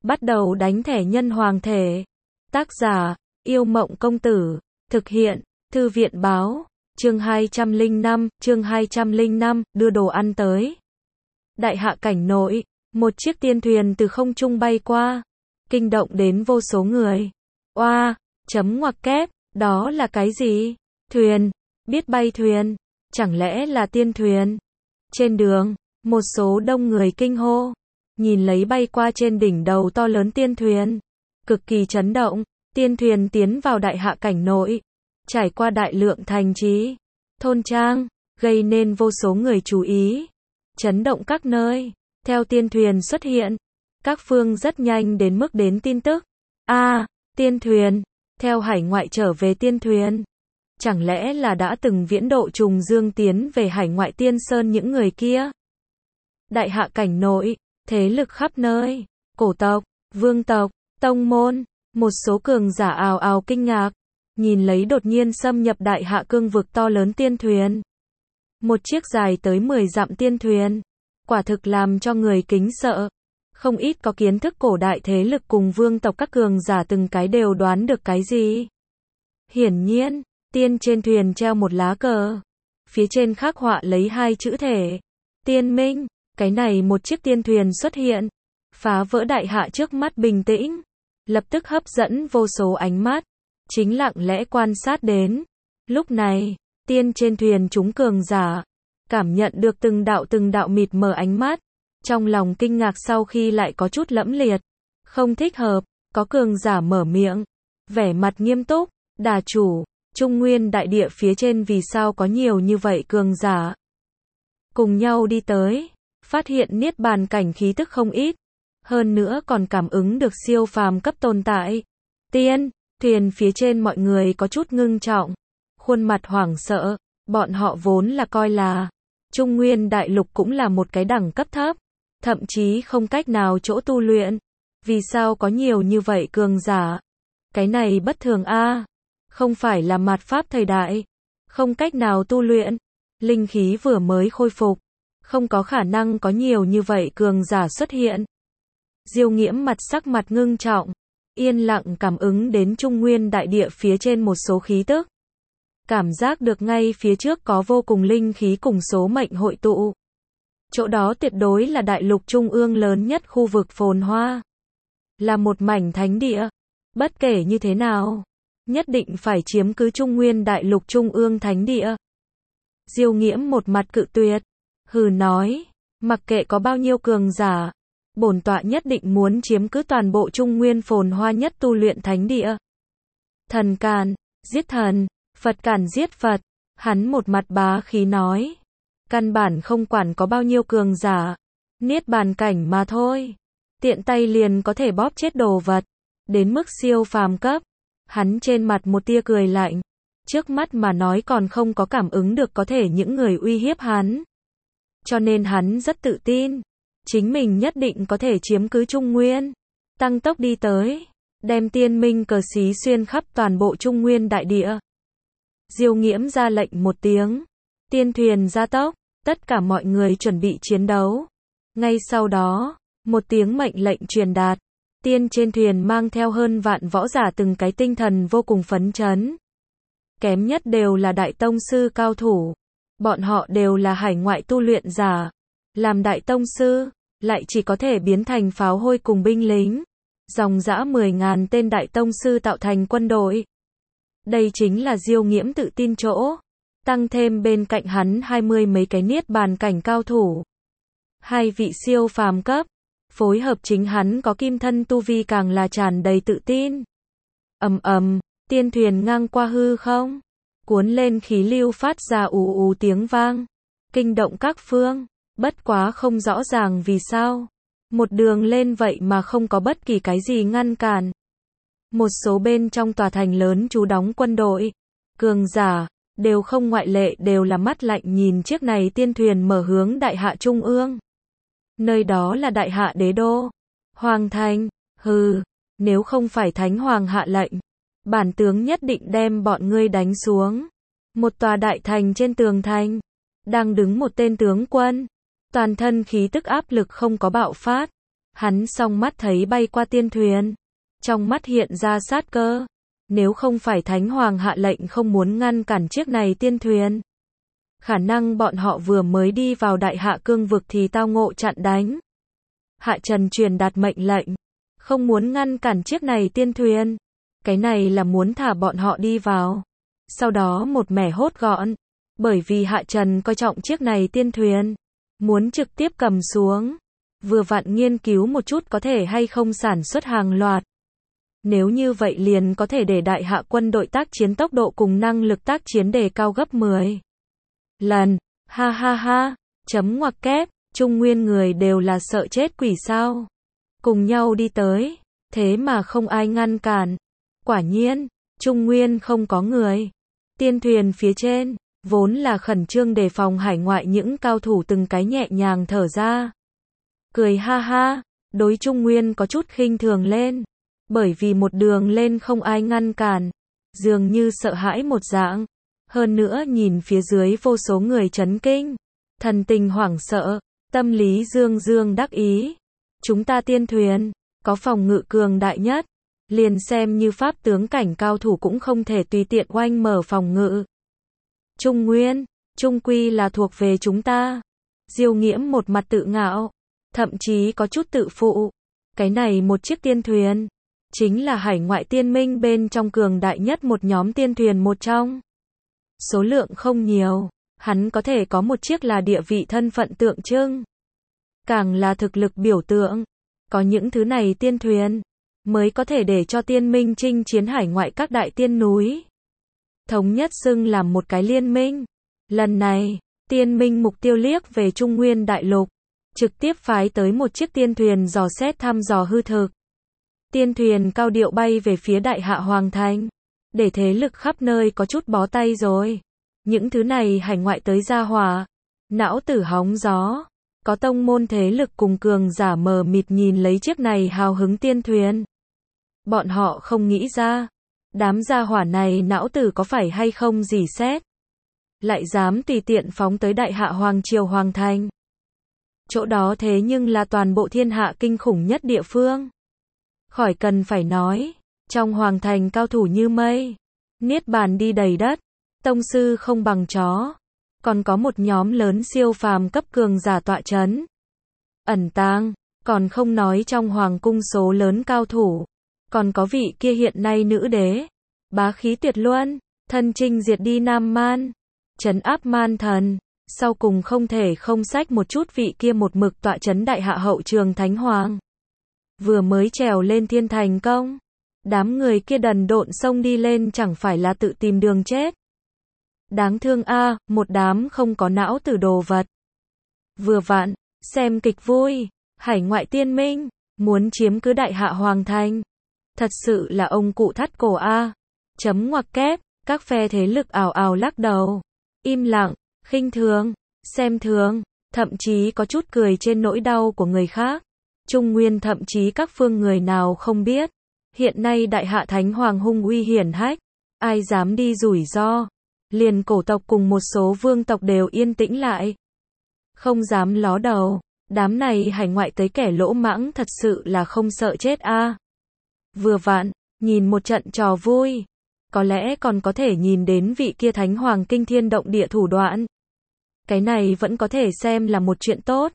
Bắt đầu đánh thẻ nhân hoàng thể. Tác giả, Yêu Mộng Công Tử. Thực hiện, Thư viện Báo. Chương 205, đưa đồ ăn tới. Đại hạ cảnh nội, một chiếc tiên thuyền từ không trung bay qua, kinh động đến vô số người. Oa, chấm ngoặc kép, đó là cái gì? Thuyền, biết bay thuyền, chẳng lẽ là tiên thuyền? Trên đường, một số đông người kinh hô, nhìn lấy bay qua trên đỉnh đầu to lớn tiên thuyền, cực kỳ chấn động. Tiên thuyền tiến vào đại hạ cảnh nội, trải qua đại lượng thành trì, thôn trang, gây nên vô số người chú ý, chấn động các nơi. Theo tiên thuyền xuất hiện, các phương rất nhanh đến mức đến tin tức. Tiên thuyền, theo hải ngoại trở về tiên thuyền. Chẳng lẽ là đã từng viễn độ trùng dương tiến về hải ngoại tiên sơn những người kia? Đại hạ cảnh nội, thế lực khắp nơi, cổ tộc, vương tộc, tông môn, một số cường giả ào ào kinh ngạc, nhìn lấy đột nhiên xâm nhập đại hạ cương vực to lớn tiên thuyền. Một chiếc dài tới 10 dặm tiên thuyền, quả thực làm cho người kính sợ. Không ít có kiến thức cổ đại thế lực cùng vương tộc các cường giả từng cái đều đoán được cái gì. Hiển nhiên, tiên trên thuyền treo một lá cờ, phía trên khắc họa lấy hai chữ thể, tiên minh. Cái này một chiếc tiên thuyền xuất hiện, phá vỡ đại hạ trước mắt bình tĩnh, lập tức hấp dẫn vô số ánh mắt, chính lặng lẽ quan sát đến. Lúc này, tiên trên thuyền chúng cường giả, cảm nhận được từng đạo mịt mờ ánh mắt, trong lòng kinh ngạc sau khi lại có chút lẫm liệt, không thích hợp, có cường giả mở miệng, vẻ mặt nghiêm túc, đà chủ, Trung Nguyên đại địa phía trên vì sao có nhiều như vậy cường giả? Cùng nhau đi tới, phát hiện niết bàn cảnh khí tức không ít, hơn nữa còn cảm ứng được siêu phàm cấp tồn tại. Tiên, thuyền phía trên mọi người có chút ngưng trọng, khuôn mặt hoảng sợ, bọn họ vốn là coi là Trung Nguyên đại lục cũng là một cái đẳng cấp thấp, thậm chí không cách nào chỗ tu luyện. Vì sao có nhiều như vậy cường giả? Cái này bất thường a, không phải là mạt pháp thời đại, không cách nào tu luyện, linh khí vừa mới khôi phục, không có khả năng có nhiều như vậy cường giả xuất hiện. Diêu Nghiễm sắc mặt ngưng trọng, yên lặng cảm ứng đến Trung Nguyên đại địa phía trên một số khí tức. Cảm giác được ngay phía trước có vô cùng linh khí cùng số mệnh hội tụ. Chỗ đó tuyệt đối là đại lục trung ương lớn nhất khu vực phồn hoa. Là một mảnh thánh địa. Bất kể như thế nào, nhất định phải chiếm cứ Trung Nguyên đại lục trung ương thánh địa. Diêu Nghiễm một mặt cự tuyệt, hừ nói, mặc kệ có bao nhiêu cường giả, bổn tọa nhất định muốn chiếm cứ toàn bộ Trung Nguyên phồn hoa nhất tu luyện thánh địa. Thần càn, giết thần, Phật càn giết Phật, hắn một mặt bá khí nói, căn bản không quản có bao nhiêu cường giả, niết bàn cảnh mà thôi, tiện tay liền có thể bóp chết đồ vật, đến mức siêu phàm cấp. Hắn trên mặt một tia cười lạnh, trước mắt mà nói còn không có cảm ứng được có thể những người uy hiếp hắn. Cho nên hắn rất tự tin, chính mình nhất định có thể chiếm cứ Trung Nguyên, tăng tốc đi tới, đem tiên minh cờ xí xuyên khắp toàn bộ Trung Nguyên đại địa. Diêu Nghiễm ra lệnh một tiếng, tiên thuyền gia tốc, tất cả mọi người chuẩn bị chiến đấu. Ngay sau đó, một tiếng mệnh lệnh truyền đạt, tiên trên thuyền mang theo hơn vạn võ giả từng cái tinh thần vô cùng phấn chấn. Kém nhất đều là đại tông sư cao thủ, bọn họ đều là hải ngoại tu luyện giả, làm đại tông sư, lại chỉ có thể biến thành pháo hôi cùng binh lính. Dòng dã 10.000 tên đại tông sư tạo thành quân đội. Đây chính là Diêu Nghiễm tự tin chỗ. Tăng thêm bên cạnh hắn 20 mấy cái niết bàn cảnh cao thủ. 2 vị siêu phàm cấp. Phối hợp chính hắn có kim thân tu vi càng là tràn đầy tự tin. Tiên thuyền ngang qua hư không, cuốn lên khí lưu phát ra ù ù tiếng vang, kinh động các phương. Bất quá không rõ ràng vì sao, một đường lên vậy mà không có bất kỳ cái gì ngăn cản. Một số bên trong tòa thành lớn trú đóng quân đội, cường giả, đều không ngoại lệ đều là mắt lạnh nhìn chiếc này tiên thuyền mở hướng đại hạ trung ương. Nơi đó là đại hạ đế đô, hoàng thành, nếu không phải thánh hoàng hạ lệnh, bản tướng nhất định đem bọn ngươi đánh xuống. Một tòa đại thành trên tường thành, đang đứng một tên tướng quân, toàn thân khí tức áp lực không có bạo phát, Hắn song mắt thấy bay qua tiên thuyền. Trong mắt hiện ra sát cơ. Nếu không phải Thánh Hoàng hạ lệnh không muốn ngăn cản chiếc này tiên thuyền, khả năng bọn họ vừa mới đi vào Đại Hạ cương vực thì tao ngộ chặn đánh. Hạ Trần truyền đạt mệnh lệnh, không muốn ngăn cản chiếc này tiên thuyền. Cái này là muốn thả bọn họ đi vào. Sau đó một mẻ hốt gọn. Bởi vì Hạ Trần coi trọng chiếc này tiên thuyền, muốn trực tiếp cầm xuống. Vừa vặn nghiên cứu một chút có thể hay không sản xuất hàng loạt. Nếu như vậy liền có thể để Đại Hạ quân đội tác chiến tốc độ cùng năng lực tác chiến đề cao gấp 10 lần. Ha ha ha, chấm ngoặc kép, Trung Nguyên người đều là sợ chết quỷ sao. Cùng nhau đi tới, thế mà không ai ngăn cản. Quả nhiên, Trung Nguyên không có người. Tiên thuyền phía trên, vốn là khẩn trương đề phòng hải ngoại những cao thủ từng cái nhẹ nhàng thở ra. Cười ha ha, đối Trung Nguyên có chút khinh thường lên. Bởi vì một đường lên không ai ngăn cản, dường như sợ hãi một dạng. Hơn nữa nhìn phía dưới vô số người chấn kinh, thần tình hoảng sợ, tâm lý dương dương đắc ý. Chúng ta tiên thuyền, có phòng ngự cường đại nhất, liền xem như pháp tướng cảnh cao thủ cũng không thể tùy tiện oanh mở phòng ngự. Trung Nguyên, trung quy là thuộc về chúng ta. Diêu Nghiễm một mặt tự ngạo, thậm chí có chút tự phụ. Cái này một chiếc tiên thuyền, chính là hải ngoại tiên minh bên trong cường đại nhất một nhóm tiên thuyền một trong. Số lượng không nhiều, hắn có thể có một chiếc là địa vị thân phận tượng trưng, càng là thực lực biểu tượng. Có những thứ này tiên thuyền, mới có thể để cho tiên minh chinh chiến hải ngoại các đại tiên núi. Thống nhất xưng làm một cái liên minh. Lần này, tiên minh mục tiêu liếc về Trung Nguyên đại lục, trực tiếp phái tới một chiếc tiên thuyền dò xét thăm dò hư thực. Tiên thuyền cao điệu bay về phía Đại Hạ Hoàng Thành, để thế lực khắp nơi có chút bó tay rồi. Những thứ này hải ngoại tới gia hỏa, não tử hóng gió. Có tông môn thế lực cùng cường giả mờ mịt nhìn lấy chiếc này hào hứng tiên thuyền. Bọn họ không nghĩ ra, đám gia hỏa này não tử có phải hay không gì xét, lại dám tùy tiện phóng tới Đại Hạ Hoàng Triều Hoàng Thành. Chỗ đó thế nhưng là toàn bộ thiên hạ kinh khủng nhất địa phương. Khỏi cần phải nói, trong Hoàng Thành cao thủ như mây, niết bàn đi đầy đất, tông sư không bằng chó. Còn có một nhóm lớn siêu phàm cấp cường giả tọa chấn, ẩn tàng, còn không nói trong hoàng cung số lớn cao thủ. Còn có vị kia hiện nay nữ đế, bá khí tuyệt luân, thân chinh diệt đi Nam Man, trấn áp man thần. Sau cùng không thể không sách một chút vị kia một mực tọa chấn Đại Hạ hậu trường Thánh Hoàng. Vừa mới trèo lên thiên thành công, đám người kia đần độn xông đi lên chẳng phải là tự tìm đường chết. Đáng thương a, một đám không có não tử đồ vật. Vừa vặn, xem kịch vui, hải ngoại tiên minh, muốn chiếm cứ Đại Hạ Hoàng Thành. Thật sự là ông cụ thắt cổ a. Chấm ngoặc kép, các phe thế lực ào ào lắc đầu. Im lặng, khinh thường, xem thường, thậm chí có chút cười trên nỗi đau của người khác. Trung Nguyên thậm chí các phương người nào không biết. Hiện nay Đại Hạ Thánh Hoàng hung uy hiển hách, ai dám đi rủi ro. Liền cổ tộc cùng một số vương tộc đều yên tĩnh lại, không dám ló đầu. Đám này hải ngoại tới kẻ lỗ mãng thật sự là không sợ chết a. Vừa vặn, nhìn một trận trò vui, có lẽ còn có thể nhìn đến vị kia Thánh Hoàng kinh thiên động địa thủ đoạn. Cái này vẫn có thể xem là một chuyện tốt.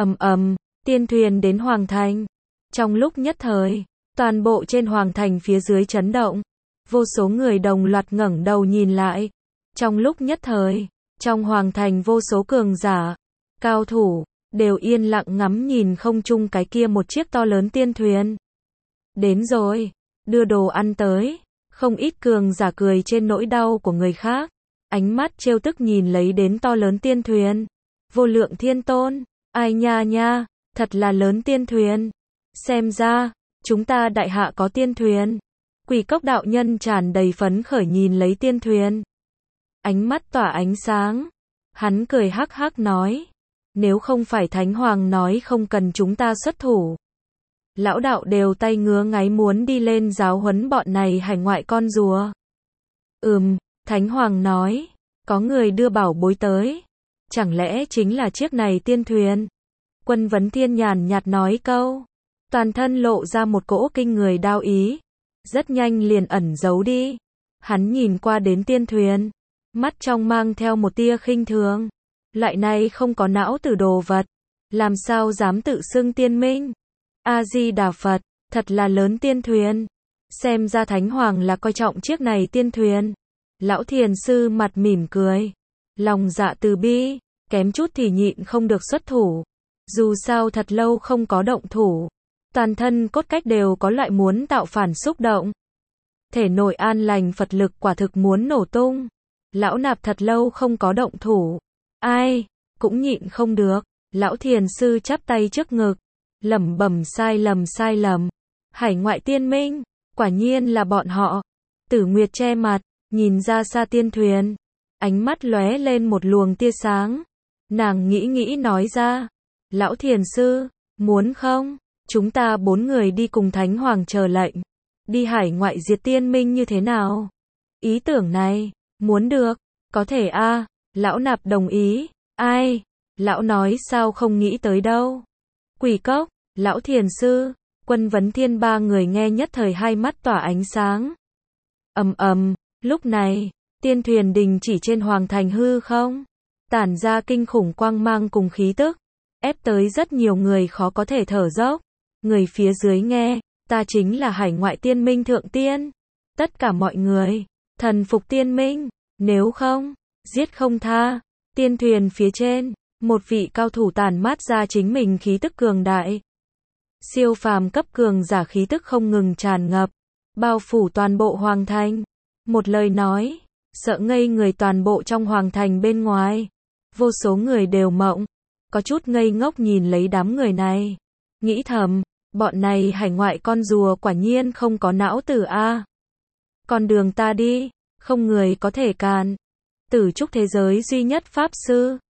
Tiên thuyền đến Hoàng Thành. Trong lúc nhất thời, toàn bộ trên Hoàng Thành phía dưới chấn động. Vô số người đồng loạt ngẩng đầu nhìn lại. Trong lúc nhất thời, trong Hoàng Thành vô số cường giả, cao thủ, đều yên lặng ngắm nhìn không trung cái kia một chiếc to lớn tiên thuyền. Đến rồi, đưa đồ ăn tới. Không ít cường giả cười trên nỗi đau của người khác. Ánh mắt trêu tức nhìn lấy đến to lớn tiên thuyền. Vô lượng thiên tôn, ai nha nha, thật là lớn tiên thuyền. Xem ra, chúng ta Đại Hạ có tiên thuyền. Quỷ Cốc đạo nhân tràn đầy phấn khởi nhìn lấy tiên thuyền. Ánh mắt tỏa ánh sáng. Hắn cười hắc hắc nói. Nếu không phải Thánh Hoàng nói không cần chúng ta xuất thủ, lão đạo đều tay ngứa ngáy muốn đi lên giáo huấn bọn này hải ngoại con rùa. Thánh Hoàng nói. Có người đưa bảo bối tới. Chẳng lẽ chính là chiếc này tiên thuyền? Quân Vấn Thiên nhàn nhạt nói câu. toàn thân lộ ra một cỗ kinh người đao ý, rất nhanh liền ẩn giấu đi. Hắn nhìn qua đến tiên thuyền, mắt trong mang theo một tia khinh thường. Loại này không có não tử đồ vật, làm sao dám tự xưng tiên minh? A-di-đà Phật, thật là lớn tiên thuyền. Xem ra Thánh Hoàng là coi trọng chiếc này tiên thuyền. Lão thiền sư mặt mỉm cười, lòng dạ từ bi, kém chút thì nhịn không được xuất thủ. Dù sao thật lâu không có động thủ, toàn thân cốt cách đều có loại muốn tạo phản xúc động. Thể nội an lành Phật lực quả thực muốn nổ tung. Lão nạp thật lâu không có động thủ, ai cũng nhịn không được. Lão thiền sư chắp tay trước ngực, lẩm bẩm sai lầm. Hải ngoại tiên minh, quả nhiên là bọn họ. Tử Nguyệt che mặt, nhìn ra xa tiên thuyền, ánh mắt lóe lên một luồng tia sáng. Nàng nghĩ nói ra, lão thiền sư, muốn không, chúng ta 4 người đi cùng Thánh Hoàng chờ lệnh, đi hải ngoại diệt tiên minh như thế nào? Ý tưởng này, muốn được, có thể a, lão nạp đồng ý. Ai? Lão nói sao không nghĩ tới đâu. Quỷ cốc, lão thiền sư, Quân Vấn Thiên 3 người nghe nhất thời hai mắt tỏa ánh sáng. Lúc này, tiên thuyền đình chỉ trên hoàng thành hư không, tản ra kinh khủng quang mang cùng khí tức, ép tới rất nhiều người khó có thể thở dốc. Người phía dưới nghe, ta chính là hải ngoại tiên minh thượng tiên. Tất cả mọi người, thần phục tiên minh, nếu không, giết không tha. Tiên thuyền phía trên, một vị cao thủ tản mát ra chính mình khí tức cường đại. Siêu phàm cấp cường giả khí tức không ngừng tràn ngập, bao phủ toàn bộ hoàng thành. Một lời nói, sợ ngây người toàn bộ trong hoàng thành bên ngoài. Vô số người đều mộng, có chút ngây ngốc nhìn lấy đám người này. Nghĩ thầm, bọn này hải ngoại con rùa quả nhiên không có não tử a. Con đường ta đi, không người có thể cản. Tử trúc thế giới duy nhất pháp sư,